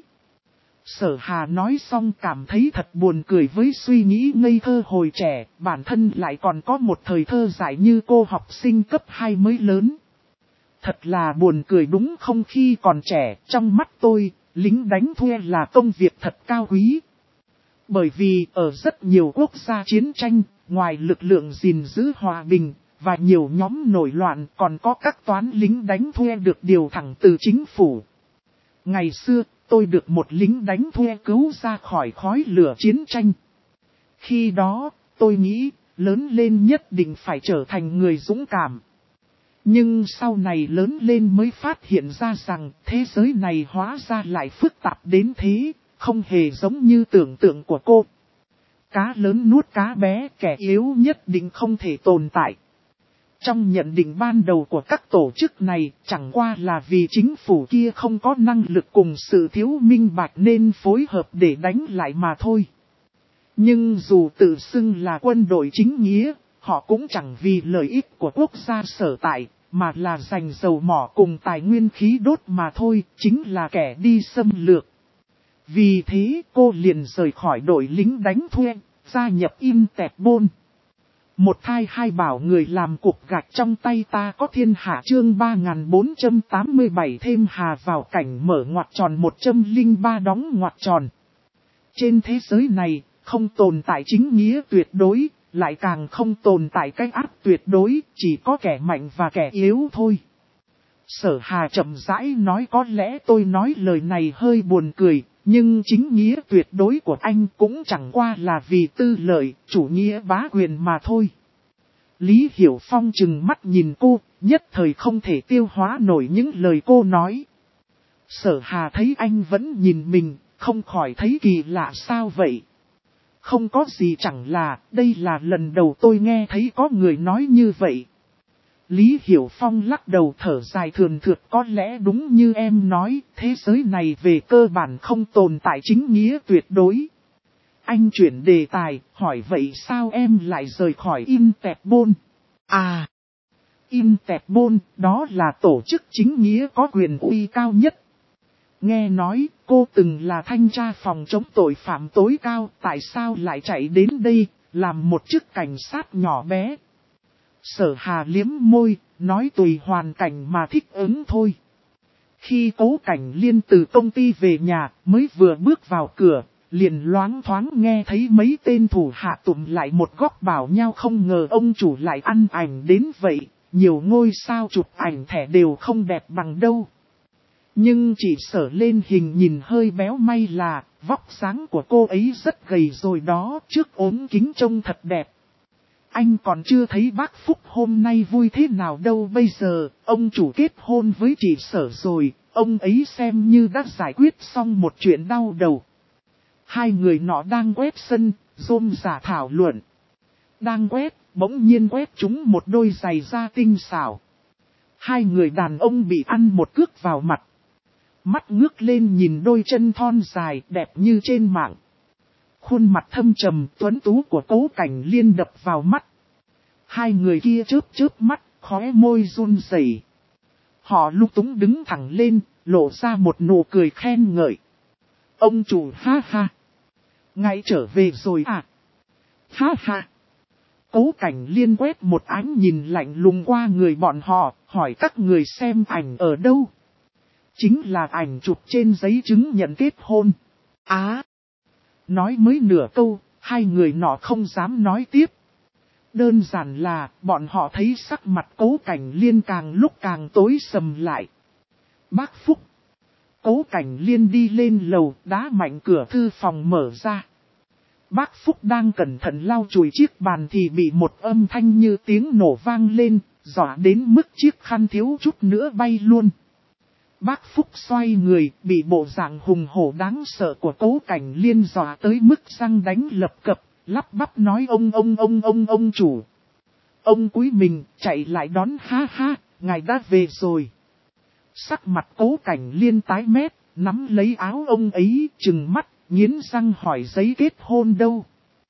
Sở Hà nói xong cảm thấy thật buồn cười với suy nghĩ ngây thơ hồi trẻ, bản thân lại còn có một thời thơ dại như cô học sinh cấp 2 mới lớn. Thật là buồn cười đúng không, khi còn trẻ, trong mắt tôi, lính đánh thuê là công việc thật cao quý. Bởi vì ở rất nhiều quốc gia chiến tranh, ngoài lực lượng gìn giữ hòa bình, và nhiều nhóm nổi loạn còn có các toán lính đánh thuê được điều thẳng từ chính phủ. Ngày xưa, tôi được một lính đánh thuê cứu ra khỏi khói lửa chiến tranh. Khi đó, tôi nghĩ, lớn lên nhất định phải trở thành người dũng cảm. Nhưng sau này lớn lên mới phát hiện ra rằng thế giới này hóa ra lại phức tạp đến thế, không hề giống như tưởng tượng của cô. Cá lớn nuốt cá bé, kẻ yếu nhất định không thể tồn tại. Trong nhận định ban đầu của các tổ chức này, chẳng qua là vì chính phủ kia không có năng lực cùng sự thiếu minh bạch nên phối hợp để đánh lại mà thôi. Nhưng dù tự xưng là quân đội chính nghĩa, họ cũng chẳng vì lợi ích của quốc gia sở tại, mà là giành dầu mỏ cùng tài nguyên khí đốt mà thôi, chính là kẻ đi xâm lược. Vì thế cô liền rời khỏi đội lính đánh thuê, gia nhập Interpol. Một thai hai bảo người làm cục gạch trong tay ta có thiên hạ chương 3487 thêm hà vào cảnh mở ngoặc tròn 103 đóng ngoặc tròn. Trên thế giới này, không tồn tại chính nghĩa tuyệt đối, lại càng không tồn tại cái ác tuyệt đối, chỉ có kẻ mạnh và kẻ yếu thôi. Sở Hà chậm rãi nói, có lẽ tôi nói lời này hơi buồn cười, nhưng chính nghĩa tuyệt đối của anh cũng chẳng qua là vì tư lợi, chủ nghĩa bá quyền mà thôi. Lý Hiểu Phong trừng mắt nhìn cô, nhất thời không thể tiêu hóa nổi những lời cô nói. Sở Hà thấy anh vẫn nhìn mình, không khỏi thấy kỳ lạ, sao vậy? Không có gì, chẳng là, đây là lần đầu tôi nghe thấy có người nói như vậy. Lý Hiểu Phong lắc đầu thở dài thườn thượt, có lẽ đúng như em nói, thế giới này về cơ bản không tồn tại chính nghĩa tuyệt đối. Anh chuyển đề tài, hỏi vậy sao em lại rời khỏi Interpol? À, Interpol, đó là tổ chức chính nghĩa có quyền uy cao nhất. Nghe nói, cô từng là thanh tra phòng chống tội phạm tối cao, tại sao lại chạy đến đây, làm một chức cảnh sát nhỏ bé? Sở Hà liếm môi, nói tùy hoàn cảnh mà thích ứng thôi. Khi Cố Cảnh Liên từ công ty về nhà, mới vừa bước vào cửa, liền loáng thoáng nghe thấy mấy tên thủ hạ tụm lại một góc bảo nhau, không ngờ ông chủ lại ăn ảnh đến vậy, nhiều ngôi sao chụp ảnh thẻ đều không đẹp bằng đâu. Nhưng chỉ Sở lên hình nhìn hơi béo, may là vóc dáng của cô ấy rất gầy rồi đó, trước ốm kính trông thật đẹp. Anh còn chưa thấy bác Phúc hôm nay vui thế nào đâu, bây giờ ông chủ kết hôn với chị Sở rồi, ông ấy xem như đã giải quyết xong một chuyện đau đầu. Hai người nọ đang quét sân, rôm rả thảo luận. Đang quét, bỗng nhiên quét trúng một đôi giày da tinh xảo. Hai người đàn ông bị ăn một cước vào mặt. Mắt ngước lên nhìn đôi chân thon dài đẹp như trên mạng. Khuôn mặt thâm trầm tuấn tú của Cố Cảnh Liên đập vào mắt. Hai người kia chớp chớp mắt, khóe môi run rẩy. Họ lung túng đứng thẳng lên, lộ ra một nụ cười khen ngợi. Ông chủ ha ha. Ngay trở về rồi à? Ha ha. Cố Cảnh Liên quét một ánh nhìn lạnh lùng qua người bọn họ, hỏi các người xem ảnh ở đâu. Chính là ảnh chụp trên giấy chứng nhận kết hôn. Nói mới nửa câu, hai người nọ không dám nói tiếp. Đơn giản là, bọn họ thấy sắc mặt Cố Cảnh Liên càng lúc càng tối sầm lại. Bác Phúc. Cố Cảnh Liên đi lên lầu, đá mạnh cửa thư phòng mở ra. Bác Phúc đang cẩn thận lau chùi chiếc bàn thì bị một âm thanh như tiếng nổ vang lên, dọa đến mức chiếc khăn thiếu chút nữa bay luôn. Bác Phúc xoay người, bị bộ dạng hùng hổ đáng sợ của Cố Cảnh Liên dọa tới mức răng đánh lập cập, lắp bắp nói ông chủ. Ông cúi mình, chạy lại đón ha ha, ngài đã về rồi. Sắc mặt Cố Cảnh Liên tái mét, nắm lấy áo ông ấy, trừng mắt, nghiến răng hỏi giấy kết hôn đâu.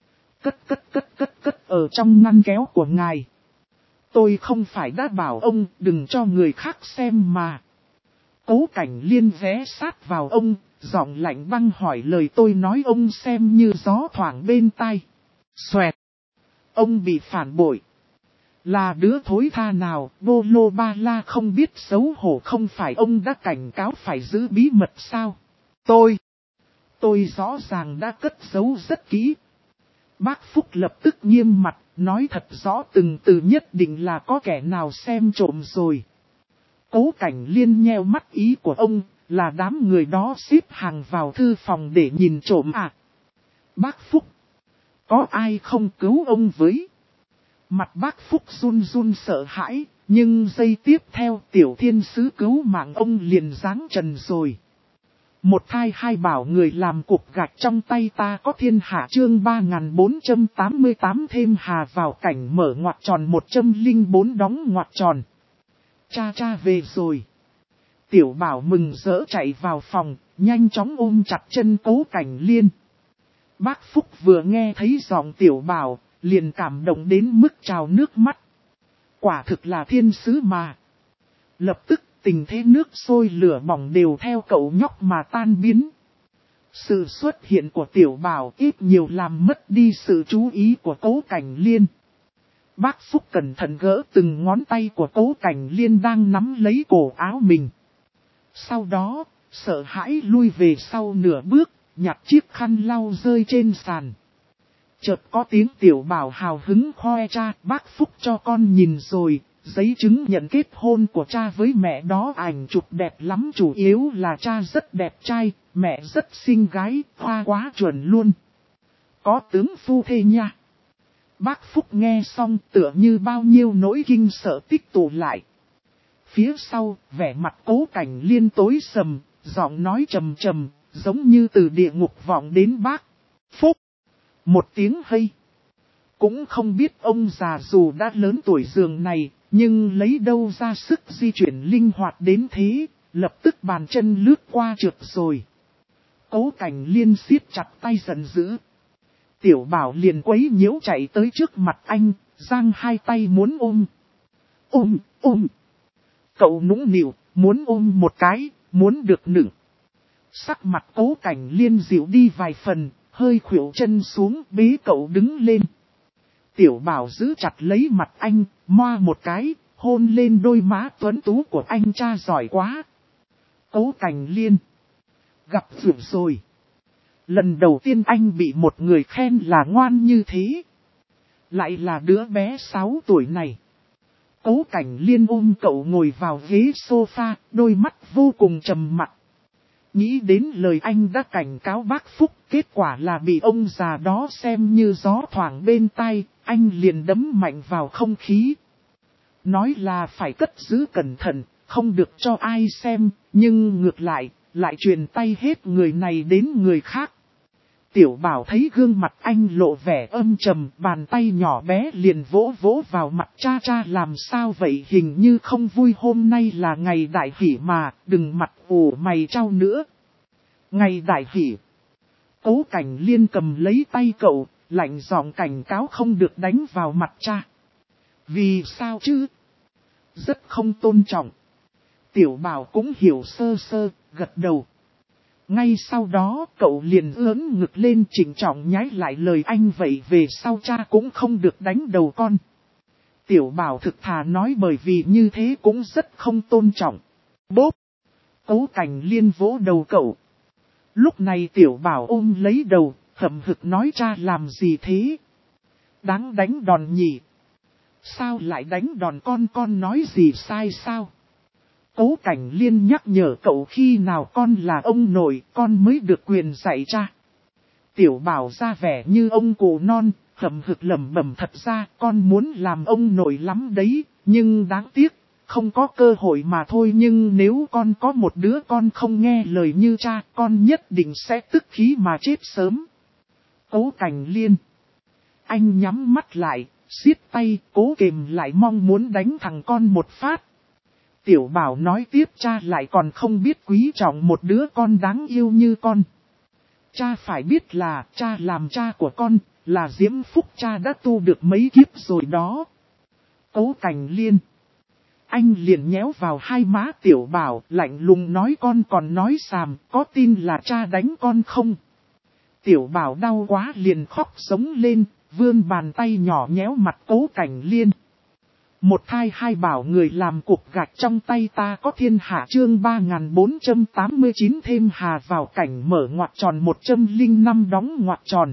Cất ở trong ngăn kéo của ngài. Tôi không phải đã bảo ông đừng cho người khác xem mà. Cố Cảnh Liên ghé sát vào ông, giọng lạnh băng hỏi lời tôi nói ông xem như gió thoảng bên tai. Xoẹt. Ông bị phản bội. Là đứa thối tha nào, Bô Lô Ba La không biết xấu hổ không phải ông đã cảnh cáo phải giữ bí mật sao? Tôi rõ ràng đã cất giấu rất kỹ. Bác Phúc lập tức nghiêm mặt, nói thật rõ từng từ nhất định là có kẻ nào xem trộm rồi. Cố Cảnh Liên nheo mắt ý của ông, là đám người đó xếp hàng vào thư phòng để nhìn trộm à? Bác Phúc, có ai không cứu ông với? Mặt bác Phúc run run sợ hãi, nhưng giây tiếp theo Tiểu Thiên Sứ cứu mạng ông liền giáng trần rồi. Một thai hai bảo người làm cục gạch trong tay ta có thiên hạ chương 3488 thêm hà vào cảnh mở ngoặc tròn 104 đóng ngoặc tròn. Cha về rồi. Tiểu Bảo mừng rỡ chạy vào phòng, nhanh chóng ôm chặt chân Cố Cảnh Liên. Bác Phúc vừa nghe thấy giọng Tiểu Bảo, liền cảm động đến mức trào nước mắt. Quả thực là thiên sứ mà. Lập tức tình thế nước sôi lửa bỏng đều theo cậu nhóc mà tan biến. Sự xuất hiện của Tiểu Bảo ít nhiều làm mất đi sự chú ý của Cố Cảnh Liên. Bác Phúc cẩn thận gỡ từng ngón tay của Cố Cảnh Liên đang nắm lấy cổ áo mình. Sau đó, sợ hãi lui về sau nửa bước, nhặt chiếc khăn lau rơi trên sàn. Chợt có tiếng Tiểu Bảo hào hứng khoe cha, bác Phúc cho con nhìn rồi, giấy chứng nhận kết hôn của cha với mẹ đó ảnh chụp đẹp lắm, chủ yếu là cha rất đẹp trai, mẹ rất xinh gái, hoa quá chuẩn luôn. Có tướng phu thê nha. Bác Phúc nghe xong tựa như bao nhiêu nỗi kinh sợ tích tụ lại. Phía sau, vẻ mặt Cố Cảnh Liên tối sầm, giọng nói trầm trầm, giống như từ địa ngục vọng đến bác Phúc. Một tiếng hây. Cũng không biết ông già dù đã lớn tuổi giường này, nhưng lấy đâu ra sức di chuyển linh hoạt đến thế, lập tức bàn chân lướt qua trượt rồi. Cố Cảnh Liên siết chặt tay giận dữ. Tiểu Bảo liền quấy nhiễu chạy tới trước mặt anh, giang hai tay muốn ôm. Ôm. Cậu nũng nịu, muốn ôm một cái, muốn được nựng. Sắc mặt Cố Cảnh Liên dịu đi vài phần, hơi khuỷu chân xuống bế cậu đứng lên. Tiểu Bảo giữ chặt lấy mặt anh, moa một cái, hôn lên đôi má tuấn tú của anh, cha giỏi quá. Cố Cảnh Liên. Gặp rượu rồi. Lần đầu tiên anh bị một người khen là ngoan như thế. Lại là đứa bé 6 tuổi này. Cố Cảnh Liên ôm cậu ngồi vào ghế sofa, đôi mắt vô cùng trầm mặc. Nghĩ đến lời anh đã cảnh cáo bác Phúc, kết quả là bị ông già đó xem như gió thoảng bên tai, anh liền đấm mạnh vào không khí. Nói là phải cất giữ cẩn thận, không được cho ai xem, nhưng ngược lại truyền tay hết người này đến người khác. Tiểu Bảo thấy gương mặt anh lộ vẻ âm trầm, bàn tay nhỏ bé liền vỗ vỗ vào mặt cha. Cha làm sao vậy, hình như không vui, hôm nay là ngày đại hỷ mà, đừng mặt ủ mày trao nữa. Ngày đại hỷ. Cố Cảnh Liên cầm lấy tay cậu, lạnh giọng cảnh cáo không được đánh vào mặt cha. Vì sao chứ? Rất không tôn trọng. Tiểu Bảo cũng hiểu sơ sơ, gật đầu. Ngay sau đó cậu liền ưỡn ngực lên chỉnh trọng nhái lại lời anh, vậy về sau cha cũng không được đánh đầu con. Tiểu Bảo thực thà nói, bởi vì như thế cũng rất không tôn trọng. Bốp! Cố Cảnh Liên vỗ đầu cậu. Lúc này Tiểu Bảo ôm lấy đầu, hậm hực nói, cha làm gì thế? Đáng đánh đòn nhỉ? Sao lại đánh đòn con nói gì sai sao? Cố Cảnh Liên nhắc nhở cậu, khi nào con là ông nội, con mới được quyền dạy cha. Tiểu Bảo ra vẻ như ông cụ non, hậm hực lẩm bẩm, thật ra con muốn làm ông nội lắm đấy, nhưng đáng tiếc, không có cơ hội mà thôi. Nhưng nếu con có một đứa con không nghe lời như cha, con nhất định sẽ tức khí mà chết sớm. Cố Cảnh Liên. Anh nhắm mắt lại, siết tay, cố kềm lại mong muốn đánh thằng con một phát. Tiểu Bảo nói tiếp, cha lại còn không biết quý trọng một đứa con đáng yêu như con. Cha phải biết là cha làm cha của con, là diễm phúc cha đã tu được mấy kiếp rồi đó. Cố Cảnh Liên. Anh liền nhéo vào hai má Tiểu Bảo, lạnh lùng nói, con còn nói xàm, có tin là cha đánh con không? Tiểu Bảo đau quá liền khóc sống lên, vươn bàn tay nhỏ nhéo mặt Cố Cảnh Liên. Một thai hai bảo, người làm cục gạch trong tay ta có thiên hạ, chương 3489 thêm hà vào cảnh mở ngoặc tròn 105 đóng ngoặc tròn.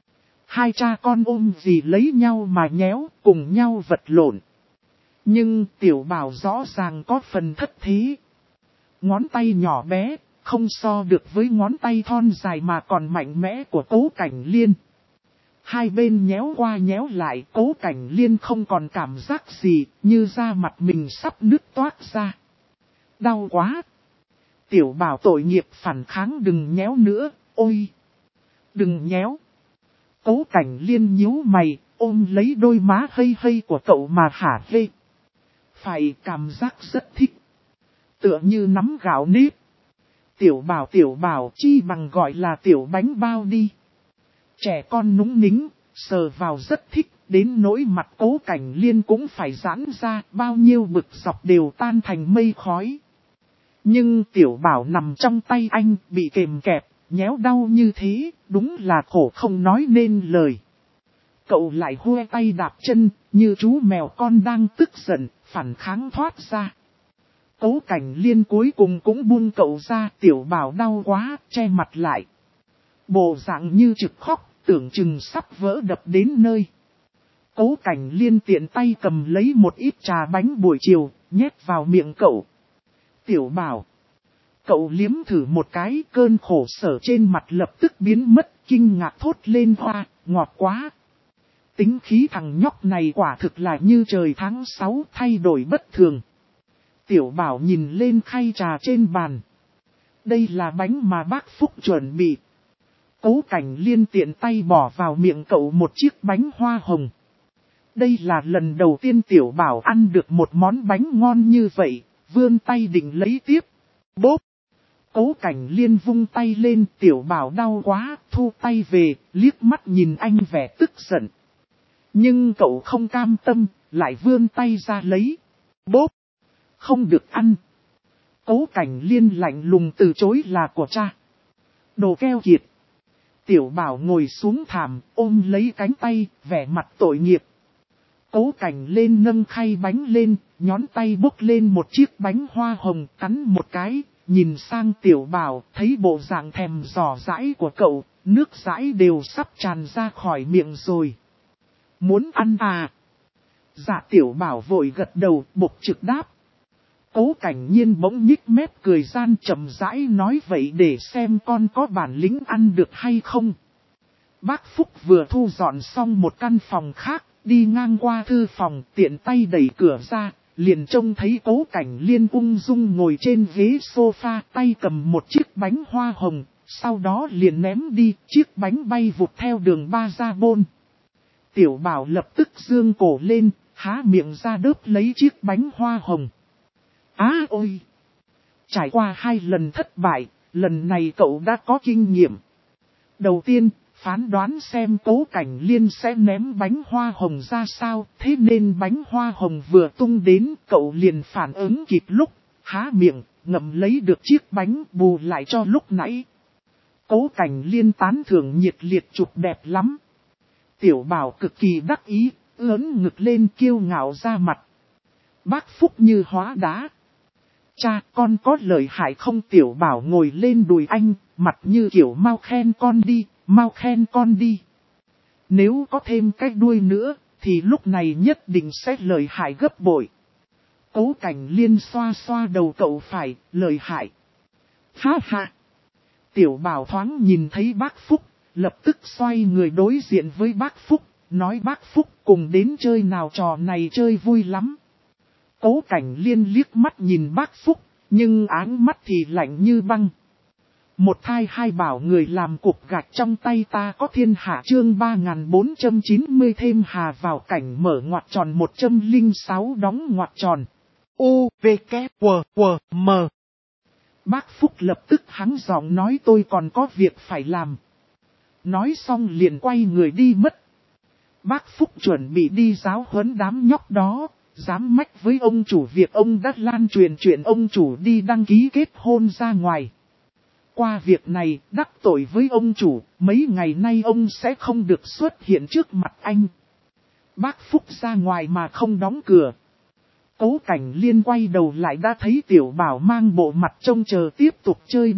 Hai cha con ôm gì lấy nhau mà nhéo, cùng nhau vật lộn. Nhưng Tiểu Bảo rõ ràng có phần thất thế. Ngón tay nhỏ bé, không so được với ngón tay thon dài mà còn mạnh mẽ của Cố Cảnh Liên. Hai bên nhéo qua nhéo lại, Cố Cảnh Liên không còn cảm giác gì, như da mặt mình sắp nứt toát ra. Đau quá! Tiểu Bảo tội nghiệp phản kháng, đừng nhéo nữa, ôi! Đừng nhéo! Cố Cảnh Liên nhíu mày, ôm lấy đôi má hây hây của cậu mà hả hê. Phải, cảm giác rất thích. Tựa như nắm gạo nếp. Tiểu Bảo chi bằng gọi là tiểu bánh bao đi. Trẻ con núng nính, sờ vào rất thích, đến nỗi mặt Cố Cảnh Liên cũng phải giãn ra, bao nhiêu bực dọc đều tan thành mây khói. Nhưng Tiểu Bảo nằm trong tay anh, bị kềm kẹp, nhéo đau như thế, đúng là khổ không nói nên lời. Cậu lại hue tay đạp chân, như chú mèo con đang tức giận, phản kháng thoát ra. Cố Cảnh Liên cuối cùng cũng buông cậu ra, Tiểu Bảo đau quá, che mặt lại. Bộ dạng như trực khóc, tưởng chừng sắp vỡ đập đến nơi. Cố Cảnh Liên tiện tay cầm lấy một ít trà bánh buổi chiều, nhét vào miệng cậu. Tiểu Bảo. Cậu liếm thử một cái, cơn khổ sở trên mặt lập tức biến mất, kinh ngạc thốt lên, hoa, ngọt quá. Tính khí thằng nhóc này quả thực là như trời tháng 6 thay đổi bất thường. Tiểu Bảo nhìn lên khay trà trên bàn. Đây là bánh mà bác Phúc chuẩn bị. Cố Cảnh Liên tiện tay bỏ vào miệng cậu một chiếc bánh hoa hồng. Đây là lần đầu tiên Tiểu Bảo ăn được một món bánh ngon như vậy, vươn tay định lấy tiếp. Bốp! Cố Cảnh Liên vung tay lên, Tiểu Bảo đau quá, thu tay về, liếc mắt nhìn anh vẻ tức giận. Nhưng cậu không cam tâm, lại vươn tay ra lấy. Bốp! Không được ăn. Cố Cảnh Liên lạnh lùng từ chối, là của cha. Đồ keo kiệt. Tiểu Bảo ngồi xuống thảm, ôm lấy cánh tay, vẻ mặt tội nghiệp. Cố Cảnh Liên nâng khay bánh lên, nhón tay bốc lên một chiếc bánh hoa hồng, cắn một cái, nhìn sang Tiểu Bảo, thấy bộ dạng thèm giò dãi của cậu, nước dãi đều sắp tràn ra khỏi miệng rồi. Muốn ăn à? Dạ, Tiểu Bảo vội gật đầu, bộc trực đáp. Cố Cảnh Nhiên bỗng nhích mép cười gian, chậm rãi nói, vậy để xem con có bản lĩnh ăn được hay không. Bác Phúc vừa thu dọn xong một căn phòng khác, đi ngang qua thư phòng, tiện tay đẩy cửa ra, liền trông thấy Cố Cảnh Liên ung dung ngồi trên ghế sofa, tay cầm một chiếc bánh hoa hồng, sau đó liền ném đi, chiếc bánh bay vụt theo đường ba ra bôn. Tiểu Bảo lập tức dương cổ lên, há miệng ra đớp lấy chiếc bánh hoa hồng. Á ôi! Trải qua 2 lần thất bại, lần này cậu đã có kinh nghiệm. Đầu tiên, phán đoán xem Cố Cảnh Liên sẽ ném bánh hoa hồng ra sao, thế nên bánh hoa hồng vừa tung đến, cậu liền phản ứng kịp lúc, há miệng, ngậm lấy được chiếc bánh bù lại cho lúc nãy. Cố Cảnh Liên tán thưởng nhiệt liệt chụp đẹp lắm. Tiểu Bảo cực kỳ đắc ý, ưỡn ngực lên kiêu ngạo ra mặt. Bác Phúc như hóa đá. Cha, con có lợi hại không? Tiểu Bảo ngồi lên đùi anh, mặt như kiểu mau khen con đi, mau khen con đi. Nếu có thêm cái đuôi nữa, thì lúc này nhất định sẽ lợi hại gấp bội. Cố Cảnh Liên xoa xoa đầu cậu phải, lợi hại. Ha ha. Tiểu Bảo thoáng nhìn thấy bác Phúc, lập tức xoay người đối diện với bác Phúc, nói bác Phúc cùng đến chơi nào, trò này chơi vui lắm. Cố Cảnh Liên liếc mắt nhìn bác Phúc, nhưng áng mắt thì lạnh như băng. Một thai hai bảo người làm cục gạch trong tay ta có thiên hạ chương 3490 thêm hà vào cảnh mở ngoặc tròn 106 đóng ngoặc tròn. U, V, K, W, W, M. Bác Phúc lập tức hắng giọng nói tôi còn có việc phải làm. Nói xong liền quay người đi mất. Bác Phúc chuẩn bị đi giáo huấn đám nhóc đó, dám mách với ông chủ việc ông đã lan truyền chuyện ông chủ đi đăng ký kết hôn ra ngoài. Qua việc này, đắc tội với ông chủ, mấy ngày nay ông sẽ không được xuất hiện trước mặt anh. Bác Phúc ra ngoài mà không đóng cửa. Cố Cảnh Liên quay đầu lại đã thấy Tiểu Bảo mang bộ mặt trông chờ tiếp tục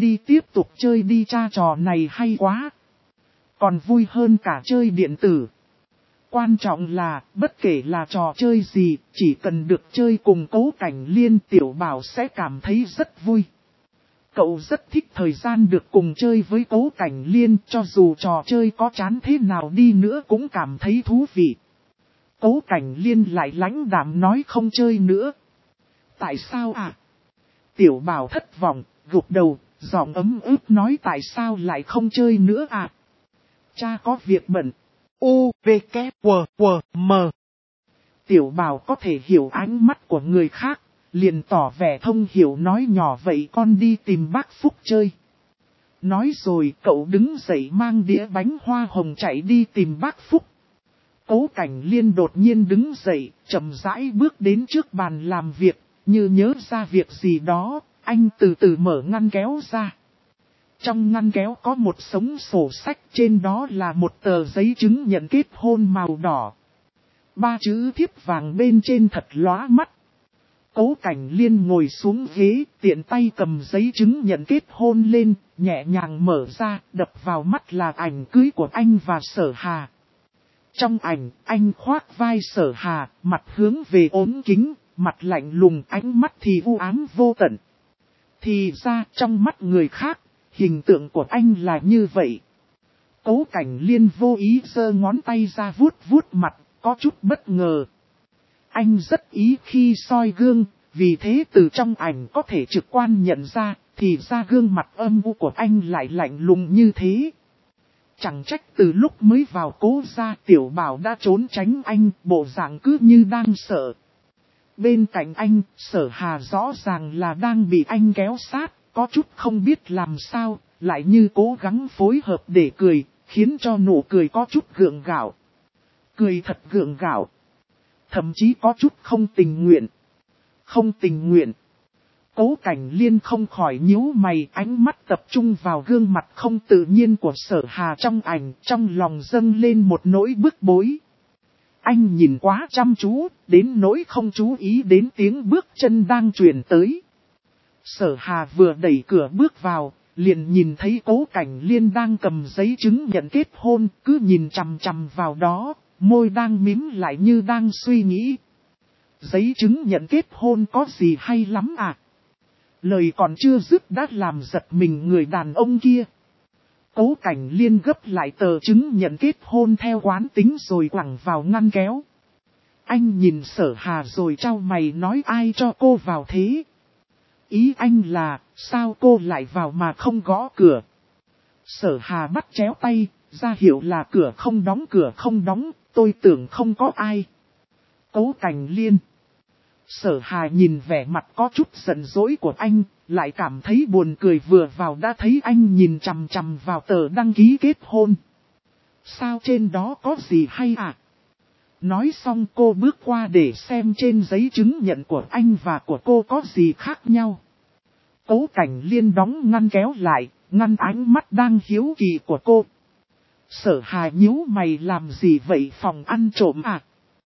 chơi đi, cha trò này hay quá. Còn vui hơn cả chơi điện tử. Quan trọng là, bất kể là trò chơi gì, chỉ cần được chơi cùng Cố Cảnh Liên Tiểu Bảo sẽ cảm thấy rất vui. Cậu rất thích thời gian được cùng chơi với Cố Cảnh Liên, cho dù trò chơi có chán thế nào đi nữa cũng cảm thấy thú vị. Cố Cảnh Liên lại lãnh đạm nói không chơi nữa. Tại sao ạ? Tiểu Bảo thất vọng, gục đầu, giọng ấm ức nói tại sao lại không chơi nữa ạ? Cha có việc bận. U, V, K, W, W, M. Tiểu Bảo có thể hiểu ánh mắt của người khác, liền tỏ vẻ thông hiểu nói nhỏ vậy con đi tìm bác Phúc chơi. Nói rồi cậu đứng dậy mang đĩa bánh hoa hồng chạy đi tìm bác Phúc. Cố Cảnh Liên đột nhiên đứng dậy, chậm rãi bước đến trước bàn làm việc, như nhớ ra việc gì đó, anh từ từ mở ngăn kéo ra. Trong ngăn kéo có một xống sổ sách, trên đó là một tờ giấy chứng nhận kết hôn màu đỏ. 3 chữ thiếp vàng bên trên thật lóa mắt. Cố Cảnh Liên ngồi xuống ghế, tiện tay cầm giấy chứng nhận kết hôn lên, nhẹ nhàng mở ra, đập vào mắt là ảnh cưới của anh và Sở Hà. Trong ảnh, anh khoác vai Sở Hà, mặt hướng về ốm kính, mặt lạnh lùng, ánh mắt thì u ám vô tận. Thì ra, trong mắt người khác, hình tượng của anh là như vậy. Cố Cảnh Liên vô ý giơ ngón tay ra vuốt vuốt mặt, có chút bất ngờ. Anh rất ý khi soi gương, vì thế từ trong ảnh có thể trực quan nhận ra, thì ra gương mặt âm u của anh lại lạnh lùng như thế. Chẳng trách từ lúc mới vào Cố gia Tiểu Bảo đã trốn tránh anh, bộ dạng cứ như đang sợ. Bên cạnh anh, Sở Hà rõ ràng là đang bị anh kéo sát, có chút không biết làm sao, lại như cố gắng phối hợp để cười, khiến cho nụ cười có chút gượng gạo. Cười thật gượng gạo. Thậm chí có chút không tình nguyện. Không tình nguyện. Cố Cảnh Liên không khỏi nhíu mày, ánh mắt tập trung vào gương mặt không tự nhiên của Sở Hà trong ảnh, trong lòng dâng lên một nỗi bức bối. Anh nhìn quá chăm chú, đến nỗi không chú ý đến tiếng bước chân đang truyền tới. Sở Hà vừa đẩy cửa bước vào, liền nhìn thấy Cố Cảnh Liên đang cầm giấy chứng nhận kết hôn, cứ nhìn chằm chằm vào đó, môi đang mím lại như đang suy nghĩ. Giấy chứng nhận kết hôn có gì hay lắm à? Lời còn chưa dứt đã làm giật mình người đàn ông kia. Cố Cảnh Liên gấp lại tờ chứng nhận kết hôn theo quán tính rồi quẳng vào ngăn kéo. Anh nhìn Sở Hà rồi trao mày nói ai cho cô vào thế? Ý anh là, sao cô lại vào mà không gõ cửa? Sở Hà bắt chéo tay, ra hiệu là cửa không đóng, tôi tưởng không có ai. Cố Cảnh Liên. Sở Hà nhìn vẻ mặt có chút giận dỗi của anh, lại cảm thấy buồn cười vừa vào đã thấy anh nhìn chằm chằm vào tờ đăng ký kết hôn. Sao trên đó có gì hay à? Nói xong cô bước qua để xem trên giấy chứng nhận của anh và của cô có gì khác nhau. Cố Cảnh Liên đóng ngăn kéo lại, ngăn ánh mắt đang hiếu kỳ của cô. Sở Hà nhíu mày làm gì vậy, phòng ăn trộm à?